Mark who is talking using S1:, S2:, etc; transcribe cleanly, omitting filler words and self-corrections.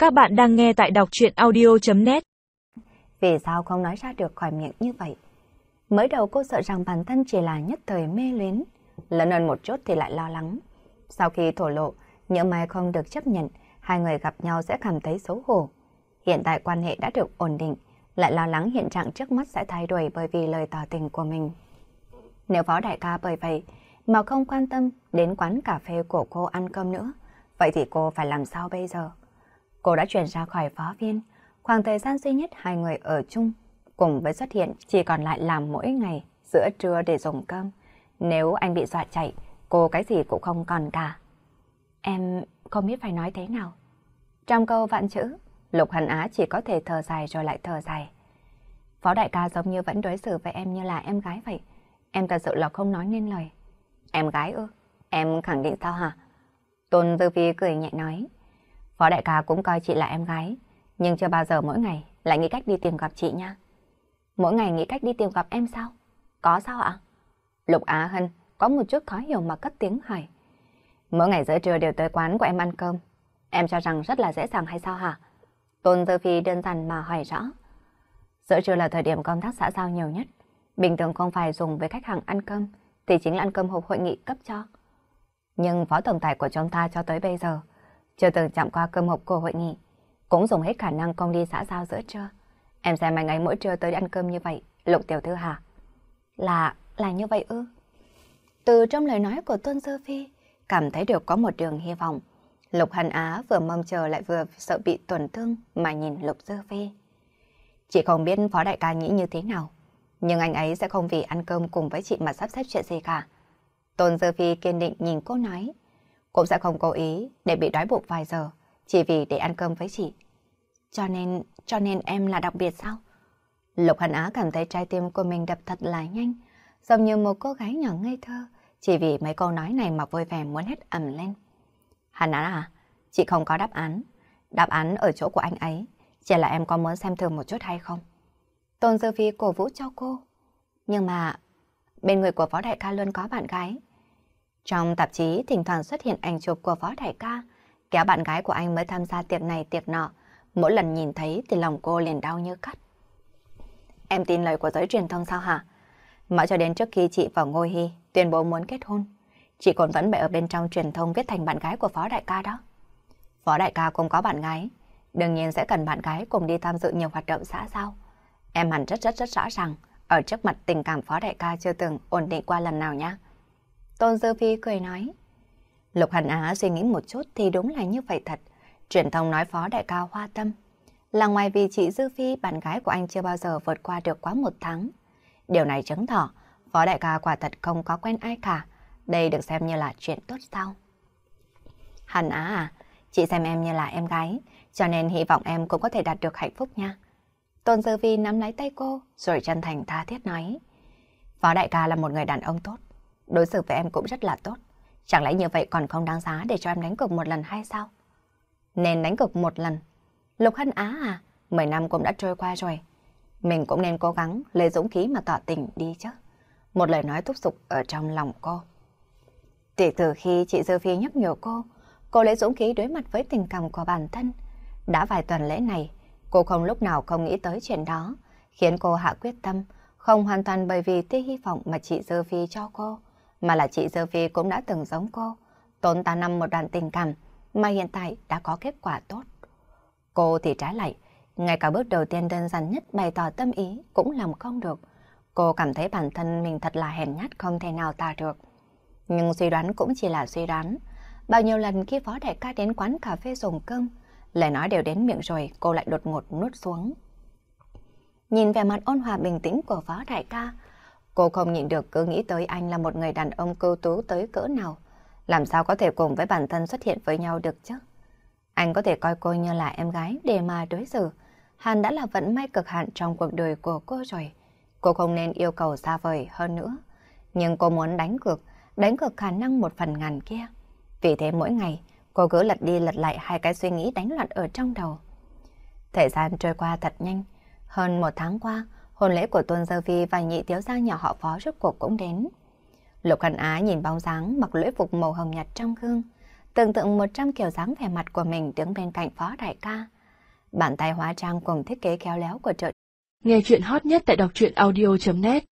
S1: Các bạn đang nghe tại đọc truyện audio.net.
S2: Vì sao không nói ra được khỏi miệng như vậy? Mới đầu cô sợ rằng bản thân chỉ là nhất thời mê luyến, lớn hơn một chút thì lại lo lắng. Sau khi thổ lộ, nhỡ mai không được chấp nhận, hai người gặp nhau sẽ cảm thấy xấu hổ. Hiện tại quan hệ đã được ổn định, lại lo lắng hiện trạng trước mắt sẽ thay đổi bởi vì lời tỏ tình của mình. Nếu Phó đại ca bởi vậy mà không quan tâm đến quán cà phê của cô ăn cơm nữa, vậy thì cô phải làm sao bây giờ? Cô đã chuyển ra khỏi phó viên, khoảng thời gian duy nhất hai người ở chung, cùng với xuất hiện chỉ còn lại làm mỗi ngày giữa trưa để dùng cơm. Nếu anh bị dọa chạy, cô cái gì cũng không còn cả. Em không biết phải nói thế nào. Trong câu vạn chữ, Lục Hân Á chỉ có thể thở dài rồi lại thở dài. Phó đại ca giống như vẫn đối xử với em như là em gái vậy. Em thật sự là không nói nên lời. Em gái ư? Em khẳng định sao hả? Tôn Dư Phi cười nhẹ nói. Phó đại ca cũng coi chị là em gái, nhưng chưa bao giờ mỗi ngày lại nghĩ cách đi tìm gặp chị nha. Mỗi ngày nghĩ cách đi tìm gặp em sao? Có sao ạ? Lục Á Hân có một chút khó hiểu mà cất tiếng hỏi. Mỗi ngày giữa trưa đều tới quán của em ăn cơm. Em cho rằng rất là dễ dàng hay sao hả? Tôn Dư Phi đơn giản mà hỏi rõ. Giữa trưa là thời điểm công tác xã giao nhiều nhất. Bình thường không phải dùng với khách hàng ăn cơm, thì chính là ăn cơm hộp hội nghị cấp cho. Nhưng phó tổng tài của chúng ta cho tới bây giờ chưa từng chạm qua cơm hộp của hội nghị, cũng dùng hết khả năng công đi xã giao giữa trưa. Em xem anh ấy mỗi trưa tới ăn cơm như vậy, Lục tiểu thư hả? Là như vậy ư? Từ trong lời nói của Tôn Dư Phi, cảm thấy được có một đường hy vọng. Lục Hân Á vừa mong chờ lại vừa sợ bị tổn thương mà nhìn Lục Dư Phi. Chị không biết phó đại ca nghĩ như thế nào, nhưng anh ấy sẽ không vì ăn cơm cùng với chị mà sắp xếp chuyện gì cả. Tôn Dư Phi kiên định nhìn cô nói. Cũng sẽ không cố ý để bị đói bụng vài giờ chỉ vì để ăn cơm với chị. Cho nên em là đặc biệt sao? Lục Hân Á cảm thấy trái tim của mình đập thật là nhanh, giống như một cô gái nhỏ ngây thơ, chỉ vì mấy câu nói này mà vui vẻ muốn hét ầm lên. Hân Á à, chị không có đáp án. Đáp án ở chỗ của anh ấy, chỉ là em có muốn xem thử một chút hay không? Tôn Dư Phi cổ vũ cho cô. Nhưng mà bên người của phó đại ca luôn có bạn gái. Trong tạp chí thỉnh thoảng xuất hiện ảnh chụp của phó đại ca, kéo bạn gái của anh mới tham gia tiệc này tiệc nọ. Mỗi lần nhìn thấy thì lòng cô liền đau như cắt. Em tin lời của giới truyền thông sao hả? Mãi cho đến trước khi chị và Ngô Hy tuyên bố muốn kết hôn, chị còn vẫn bị ở bên trong truyền thông viết thành bạn gái của phó đại ca đó. Phó đại ca cũng có bạn gái, đương nhiên sẽ cần bạn gái cùng đi tham dự nhiều hoạt động xã giao. Em hẳn rất rõ ràng, ở trước mặt tình cảm phó đại ca chưa từng ổn định qua lần nào nhá. Tôn Dư Phi cười nói. Lục Hân Á suy nghĩ một chút thì đúng là như vậy thật. Truyền thông nói phó đại ca hoa tâm. Là ngoài vì chị Dư Phi, bạn gái của anh chưa bao giờ vượt qua được quá 1 tháng. Điều này chứng tỏ phó đại ca quả thật không có quen ai cả. Đây được xem như là chuyện tốt sao? Hân Á à, chị xem em như là em gái, cho nên hy vọng em cũng có thể đạt được hạnh phúc nha. Tôn Dư Phi nắm lấy tay cô rồi chân thành tha thiết nói. Phó đại ca là một người đàn ông tốt, đối xử với em cũng rất là tốt. Chẳng lẽ như vậy còn không đáng giá để cho em đánh cược một lần hay sao? Nên đánh cược một lần. Lục Hân Á à, 10 năm cũng đã trôi qua rồi. Mình cũng nên cố gắng lấy dũng khí mà tỏ tình đi chứ. Một lời nói thúc giục ở trong lòng cô. Từ khi chị Dư Phi nhắc nhở cô lấy dũng khí đối mặt với tình cảm của bản thân. Đã vài tuần lễ này, cô không lúc nào không nghĩ tới chuyện đó, khiến cô hạ quyết tâm, không hoàn toàn bởi vì tia hy vọng mà chị Dư Phi cho cô, mà là chị Dư Phi cũng đã từng giống cô, tốn 8 năm một đoạn tình cảm mà hiện tại đã có kết quả tốt. Cô thì trái lại, ngay cả bước đầu tiên đơn giản nhất bày tỏ tâm ý cũng làm không được. Cô cảm thấy bản thân mình thật là hèn nhát không thể nào tả được. Nhưng suy đoán cũng chỉ là suy đoán. Bao nhiêu lần khi phó đại ca đến quán cà phê dùng cơm, lời nói đều đến miệng rồi cô lại đột ngột nuốt xuống. Nhìn vẻ mặt ôn hòa bình tĩnh của phó đại ca, cô không nhịn được cứ nghĩ tới anh là một người đàn ông ưu tú tới cỡ nào. Làm sao có thể cùng với bản thân xuất hiện với nhau được chứ? Anh có thể coi cô như là em gái để mà đối xử. Hàn đã là vận may cực hạn trong cuộc đời của cô rồi. Cô không nên yêu cầu xa vời hơn nữa. Nhưng cô muốn đánh cược khả năng 1/1000 kia. Vì thế mỗi ngày, cô cứ lật đi lật lại hai cái suy nghĩ đánh loạn ở trong đầu. Thời gian trôi qua thật nhanh. Hơn 1 tháng qua, hôn lễ của Tôn Dư Phi và nhị thiếu gia nhỏ họ Phó rốt cuộc cũng đến. Lục Hân Á nhìn bóng dáng mặc lễ phục màu hồng nhạt trong gương, tưởng tượng 100 kiểu dáng vẻ mặt của mình đứng bên cạnh Phó đại ca. Bàn tay hóa trang cùng thiết kế khéo léo của trợ.
S1: Nghe chuyện hot nhất tại đọc truyện audio.net